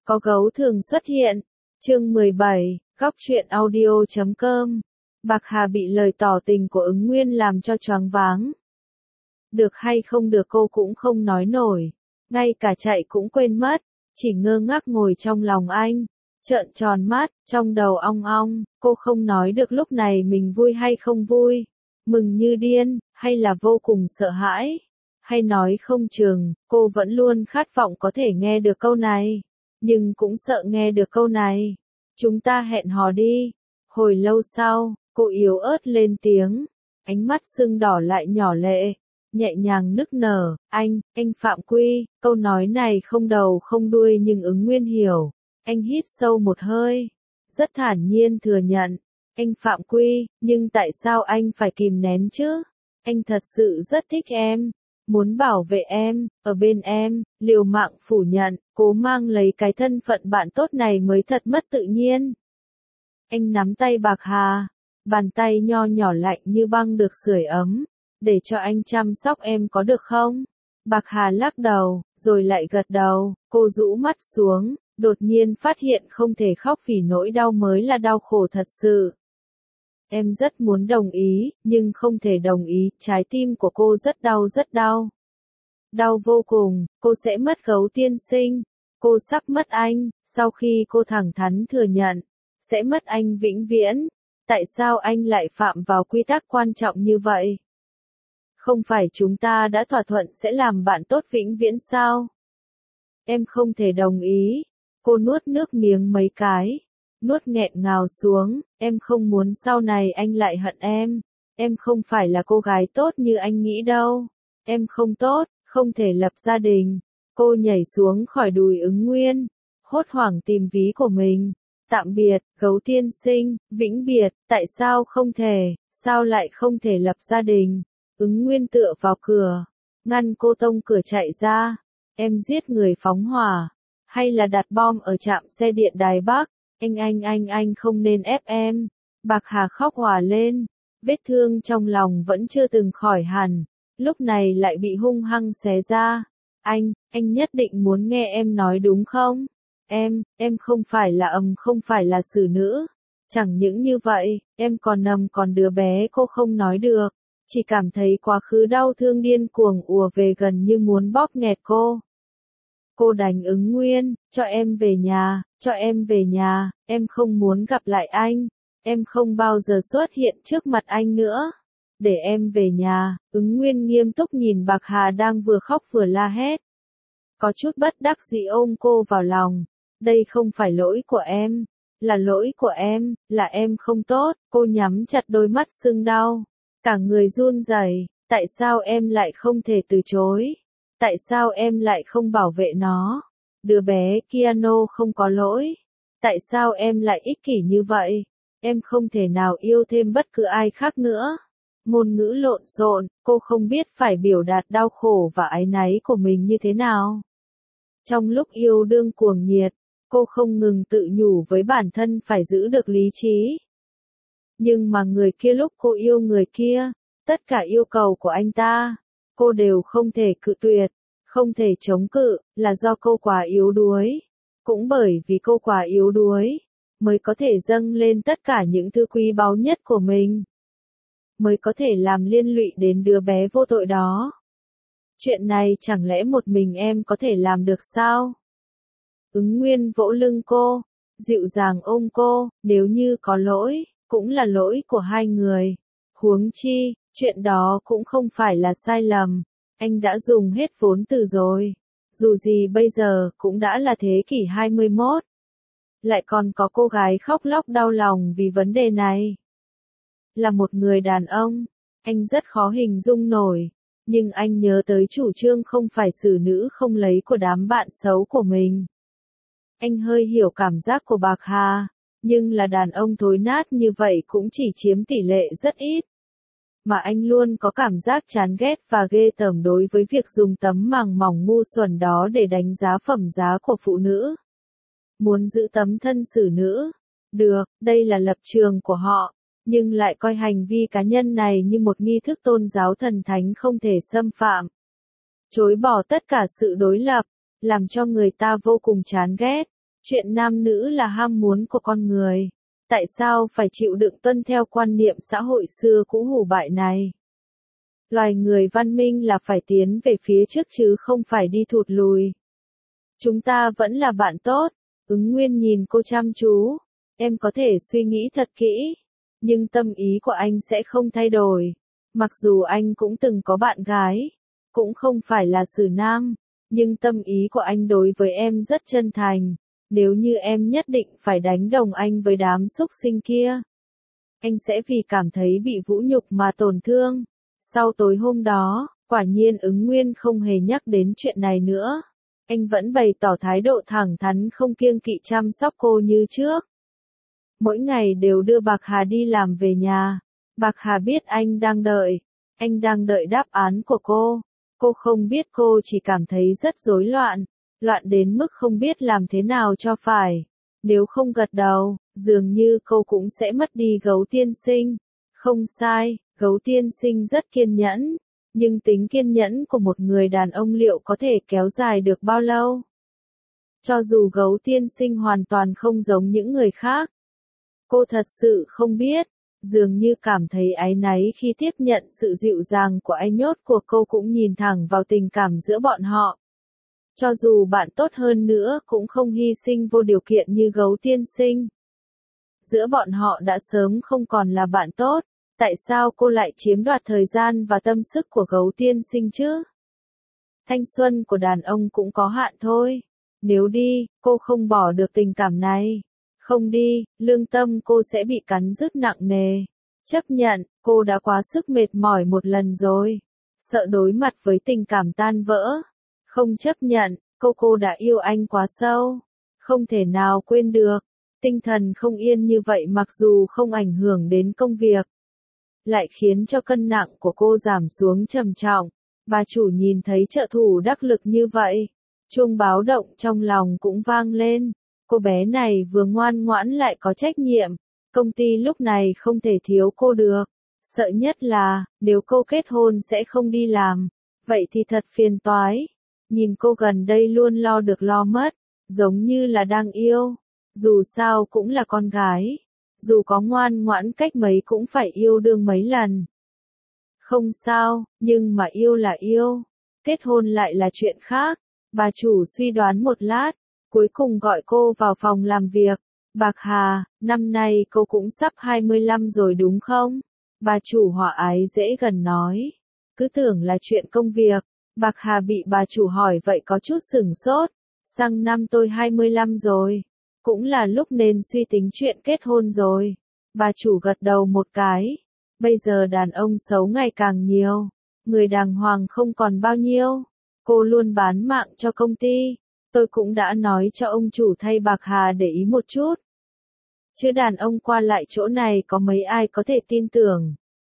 Có gấu thường xuất hiện. Chương 17, góc truyện audio.com. Bạc Hà bị lời tỏ tình của Ứng Nguyên làm cho choáng váng. Được hay không được cô cũng không nói nổi, ngay cả chạy cũng quên mất, chỉ ngơ ngác ngồi trong lòng anh, trợn tròn mắt, trong đầu ong ong, cô không nói được lúc này mình vui hay không vui, mừng như điên, hay là vô cùng sợ hãi, hay nói không chừng, cô vẫn luôn khát vọng có thể nghe được câu này, nhưng cũng sợ nghe được câu này. Chúng ta hẹn hò đi. Hồi lâu sau, cô yếu ớt lên tiếng, ánh mắt sưng đỏ lại nhỏ lệ, nhẹ nhàng nức nở, anh Phạm Quy, câu nói này không đầu không đuôi nhưng Ứng Nguyên hiểu. Anh hít sâu một hơi, rất thản nhiên thừa nhận, anh Phạm Quy, nhưng tại sao anh phải kìm nén chứ? Anh thật sự rất thích em, muốn bảo vệ em, ở bên em, liều mạng phủ nhận, cố mang lấy cái thân phận bạn tốt này mới thật mất tự nhiên. Anh nắm tay Bạc Hà, bàn tay nho nhỏ lạnh như băng được sưởi ấm, để cho anh chăm sóc em có được không? Bạc Hà lắc đầu, rồi lại gật đầu, cô rũ mắt xuống, đột nhiên phát hiện không thể khóc vì nỗi đau mới là đau khổ thật sự. Em rất muốn đồng ý, nhưng không thể đồng ý, trái tim của cô rất đau rất đau. Đau vô cùng, cô sẽ mất Gấu tiên sinh, cô sắp mất anh, sau khi cô thẳng thắn thừa nhận, sẽ mất anh vĩnh viễn. Tại sao anh lại phạm vào quy tắc quan trọng như vậy? Không phải chúng ta đã thỏa thuận sẽ làm bạn tốt vĩnh viễn sao? Em không thể đồng ý. Cô nuốt nước miếng mấy cái, nuốt nghẹn ngào xuống, em không muốn sau này anh lại hận em. Em không phải là cô gái tốt như anh nghĩ đâu. Em không tốt, không thể lập gia đình. Cô nhảy xuống khỏi đùi Ứng Nguyên, hốt hoảng tìm ví của mình. Tạm biệt, Gấu tiên sinh, vĩnh biệt, tại sao không thể, sao lại không thể lập gia đình? Ứng Nguyên tựa vào cửa, ngăn cô tông cửa chạy ra. Em giết người phóng hỏa, hay là đặt bom ở trạm xe điện Đài Bắc? Anh không nên ép em. Bạc Hà khóc òa lên, vết thương trong lòng vẫn chưa từng khỏi hẳn, lúc này lại bị hung hăng xé ra. Anh nhất định muốn nghe em nói đúng không? Em không phải là xử nữ. Chẳng những như vậy, em còn đứa bé cô không nói được, chỉ cảm thấy quá khứ đau thương điên cuồng ùa về gần như muốn bóp nghẹt cô. Cô đánh Ứng Nguyên, cho em về nhà, em không muốn gặp lại anh, em không bao giờ xuất hiện trước mặt anh nữa. Để em về nhà. Ứng Nguyên nghiêm túc nhìn Bạc Hà đang vừa khóc vừa la hét. Có chút bất đắc dĩ ôm cô vào lòng. Đây không phải lỗi của em, là lỗi của em, là em không tốt. Cô nhắm chặt đôi mắt sưng đau, cả người run rẩy. Tại sao em lại không thể từ chối? Tại sao em lại không bảo vệ nó? Đứa bé piano không có lỗi. Tại sao em lại ích kỷ như vậy? Em không thể nào yêu thêm bất cứ ai khác nữa. Ngôn ngữ lộn xộn, cô không biết phải biểu đạt đau khổ và áy náy của mình như thế nào. Trong lúc yêu đương cuồng nhiệt, cô không ngừng tự nhủ với bản thân phải giữ được lý trí. Nhưng mà người kia lúc cô yêu người kia, tất cả yêu cầu của anh ta, cô đều không thể cự tuyệt, không thể chống cự, là do cô quá yếu đuối. Cũng bởi vì cô quá yếu đuối, mới có thể dâng lên tất cả những thứ quý báu nhất của mình. Mới có thể làm liên lụy đến đứa bé vô tội đó. Chuyện này chẳng lẽ một mình em có thể làm được sao? Ứng Nguyên vỗ lưng cô, dịu dàng ôm cô, nếu như có lỗi, cũng là lỗi của hai người. Huống chi, chuyện đó cũng không phải là sai lầm, anh đã dùng hết vốn từ rồi. Dù gì bây giờ cũng đã là thế kỷ 21. Lại còn có cô gái khóc lóc đau lòng vì vấn đề này. Là một người đàn ông, anh rất khó hình dung nổi, nhưng anh nhớ tới chủ trương không phải xử nữ không lấy của đám bạn xấu của mình. Anh hơi hiểu cảm giác của Bạc Hà, nhưng là đàn ông thối nát như vậy cũng chỉ chiếm tỷ lệ rất ít. Mà anh luôn có cảm giác chán ghét và ghê tởm đối với việc dùng tấm màng mỏng ngu xuẩn đó để đánh giá phẩm giá của phụ nữ. Muốn giữ tấm thân xử nữ, được, đây là lập trường của họ, nhưng lại coi hành vi cá nhân này như một nghi thức tôn giáo thần thánh không thể xâm phạm. Chối bỏ tất cả sự đối lập, làm cho người ta vô cùng chán ghét. Chuyện nam nữ là ham muốn của con người. Tại sao phải chịu đựng tuân theo quan niệm xã hội xưa cũ hủ bại này? Loài người văn minh là phải tiến về phía trước chứ không phải đi thụt lùi. Chúng ta vẫn là bạn tốt. Ứng Nguyên nhìn cô chăm chú. Em có thể suy nghĩ thật kỹ. Nhưng tâm ý của anh sẽ không thay đổi. Mặc dù anh cũng từng có bạn gái. Cũng không phải là xử nam. Nhưng tâm ý của anh đối với em rất chân thành. Nếu như em nhất định phải đánh đồng anh với đám súc sinh kia, anh sẽ vì cảm thấy bị vũ nhục mà tổn thương. Sau tối hôm đó, quả nhiên Ứng Nguyên không hề nhắc đến chuyện này nữa. Anh vẫn bày tỏ thái độ thẳng thắn không kiêng kỵ chăm sóc cô như trước. Mỗi ngày đều đưa Bạc Hà đi làm về nhà. Bạc Hà biết anh đang đợi. Anh đang đợi đáp án của cô. Cô không biết, cô chỉ cảm thấy rất rối loạn. Loạn đến mức không biết làm thế nào cho phải. Nếu không gật đầu, dường như cô cũng sẽ mất đi Gấu tiên sinh. Không sai, Gấu tiên sinh rất kiên nhẫn. Nhưng tính kiên nhẫn của một người đàn ông liệu có thể kéo dài được bao lâu? Cho dù Gấu tiên sinh hoàn toàn không giống những người khác. Cô thật sự không biết. Dường như cảm thấy áy náy khi tiếp nhận sự dịu dàng của anh nhốt của cô, cũng nhìn thẳng vào tình cảm giữa bọn họ. Cho dù bạn tốt hơn nữa cũng không hy sinh vô điều kiện như Gấu tiên sinh. Giữa bọn họ đã sớm không còn là bạn tốt. Tại sao cô lại chiếm đoạt thời gian và tâm sức của Gấu tiên sinh chứ? Thanh xuân của đàn ông cũng có hạn thôi. Nếu đi, cô không bỏ được tình cảm này. Không đi, lương tâm cô sẽ bị cắn rứt nặng nề. Chấp nhận, cô đã quá sức mệt mỏi một lần rồi. Sợ đối mặt với tình cảm tan vỡ. Không chấp nhận, cô đã yêu anh quá sâu. Không thể nào quên được. Tinh thần không yên như vậy mặc dù không ảnh hưởng đến công việc, lại khiến cho cân nặng của cô giảm xuống trầm trọng. Bà chủ nhìn thấy trợ thủ đắc lực như vậy. Chuông báo động trong lòng cũng vang lên. Cô bé này vừa ngoan ngoãn lại có trách nhiệm. Công ty lúc này không thể thiếu cô được. Sợ nhất là, nếu cô kết hôn sẽ không đi làm. Vậy thì thật phiền toái. Nhìn cô gần đây luôn lo được lo mất. Giống như là đang yêu. Dù sao cũng là con gái. Dù có ngoan ngoãn cách mấy cũng phải yêu đương mấy lần. Không sao, nhưng mà yêu là yêu. Kết hôn lại là chuyện khác. Bà chủ suy đoán một lát. Cuối cùng gọi cô vào phòng làm việc. Bạc Hà, năm nay cô cũng sắp 25 rồi đúng không? Bà chủ hòa ái dễ gần nói. Cứ tưởng là chuyện công việc. Bạc Hà bị bà chủ hỏi vậy có chút sửng sốt. Sang năm tôi 25 rồi. Cũng là lúc nên suy tính chuyện kết hôn rồi. Bà chủ gật đầu một cái. Bây giờ đàn ông xấu ngày càng nhiều. Người đàng hoàng không còn bao nhiêu. Cô luôn bán mạng cho công ty. Tôi cũng đã nói cho ông chủ thay Bạc Hà để ý một chút. Chứ đàn ông qua lại chỗ này có mấy ai có thể tin tưởng.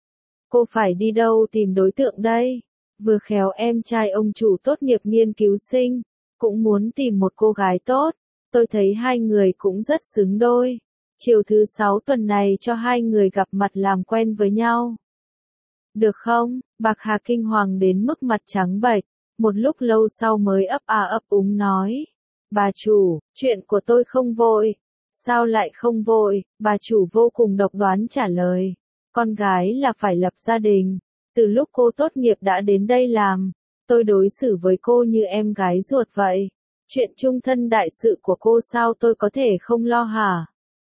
Cô phải đi đâu tìm đối tượng đây? Vừa khéo em trai ông chủ tốt nghiệp nghiên cứu sinh. Cũng muốn tìm một cô gái tốt. Tôi thấy hai người cũng rất xứng đôi. Chiều thứ 6 tuần này cho hai người gặp mặt làm quen với nhau. Được không? Bạc Hà kinh hoàng đến mức mặt trắng bệch. Một lúc lâu sau mới ấp ấp úng nói. Bà chủ, chuyện của tôi không vội. Sao lại không vội? Bà chủ vô cùng độc đoán trả lời. Con gái là phải lập gia đình. Từ lúc cô tốt nghiệp đã đến đây làm. Tôi đối xử với cô như em gái ruột vậy. Chuyện chung thân đại sự của cô sao tôi có thể không lo hả?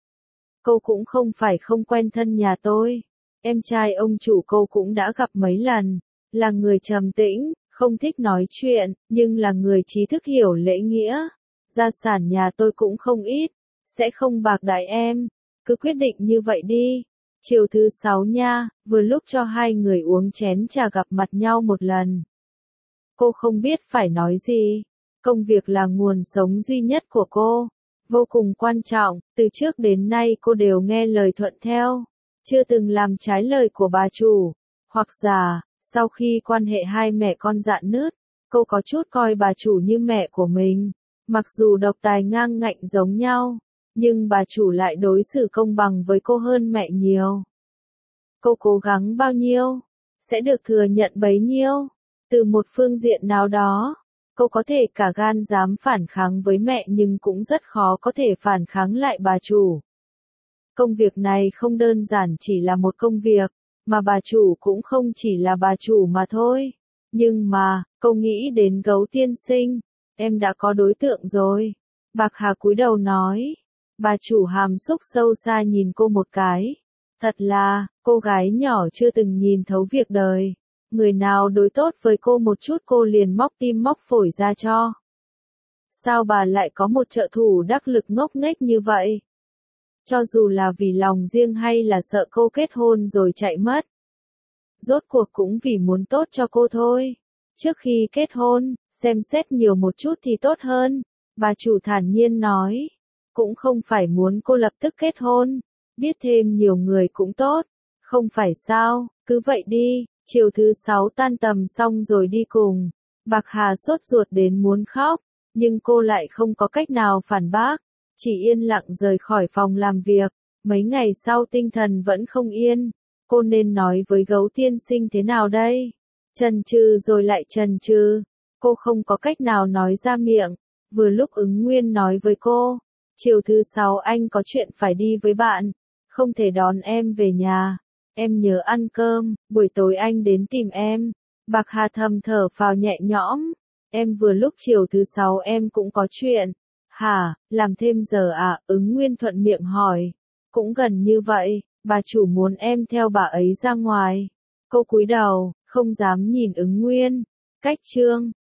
Cô cũng không phải không quen thân nhà tôi. Em trai ông chủ cô cũng đã gặp mấy lần. Là người trầm tĩnh, không thích nói chuyện, nhưng là người trí thức hiểu lễ nghĩa. Gia sản nhà tôi cũng không ít. Sẽ không bạc đãi em. Cứ quyết định như vậy đi. Chiều thứ 6 nha, vừa lúc cho hai người uống chén trà gặp mặt nhau một lần. Cô không biết phải nói gì. Công việc là nguồn sống duy nhất của cô. Vô cùng quan trọng, từ trước đến nay cô đều nghe lời thuận theo. Chưa từng làm trái lời của bà chủ. Hoặc giả, sau khi quan hệ hai mẹ con rạn nứt, cô có chút coi bà chủ như mẹ của mình. Mặc dù độc tài ngang ngạnh giống nhau, nhưng bà chủ lại đối xử công bằng với cô hơn mẹ nhiều. Cô cố gắng bao nhiêu, sẽ được thừa nhận bấy nhiêu. Từ một phương diện nào đó, Cô có thể cả gan dám phản kháng với mẹ nhưng cũng rất khó có thể phản kháng lại bà chủ. Công việc này không đơn giản chỉ là một công việc, mà bà chủ cũng không chỉ là bà chủ mà thôi. Nhưng mà, cô nghĩ đến Gấu tiên sinh, em đã có đối tượng rồi. Bạc Hà cúi đầu nói. Bà chủ hàm xúc sâu xa nhìn cô một cái. Thật là, cô gái nhỏ chưa từng nhìn thấu việc đời. Người nào đối tốt với cô một chút cô liền móc tim móc phổi ra cho. Sao bà lại có một trợ thủ đắc lực ngốc nghếch như vậy? Cho dù là vì lòng riêng hay là sợ cô kết hôn rồi chạy mất. Rốt cuộc cũng vì muốn tốt cho cô thôi. Trước khi kết hôn, xem xét nhiều một chút thì tốt hơn. Bà chủ thản nhiên nói. Cũng không phải muốn cô lập tức kết hôn. Biết thêm nhiều người cũng tốt. Không phải sao, cứ vậy đi. Chiều thứ 6 tan tầm xong rồi đi cùng. Bạc Hà sốt ruột đến muốn khóc. Nhưng cô lại không có cách nào phản bác. Chỉ yên lặng rời khỏi phòng làm việc. Mấy ngày sau tinh thần vẫn không yên. Cô nên nói với Gấu tiên sinh thế nào đây? Chần chừ rồi lại chần chừ. Cô không có cách nào nói ra miệng. Vừa lúc Ứng Nguyên nói với cô. Chiều thứ 6 anh có chuyện phải đi với bạn. Không thể đón em về nhà. Em nhớ ăn cơm, buổi tối anh đến tìm em. Bạc Hà thầm thở phào nhẹ nhõm. Em vừa lúc chiều thứ 6 em cũng có chuyện. Hả, làm thêm giờ à? Ứng Nguyên thuận miệng hỏi. Cũng gần như vậy, bà chủ muốn em theo bà ấy ra ngoài. Cô cúi đầu, không dám nhìn Ứng Nguyên. Cách chương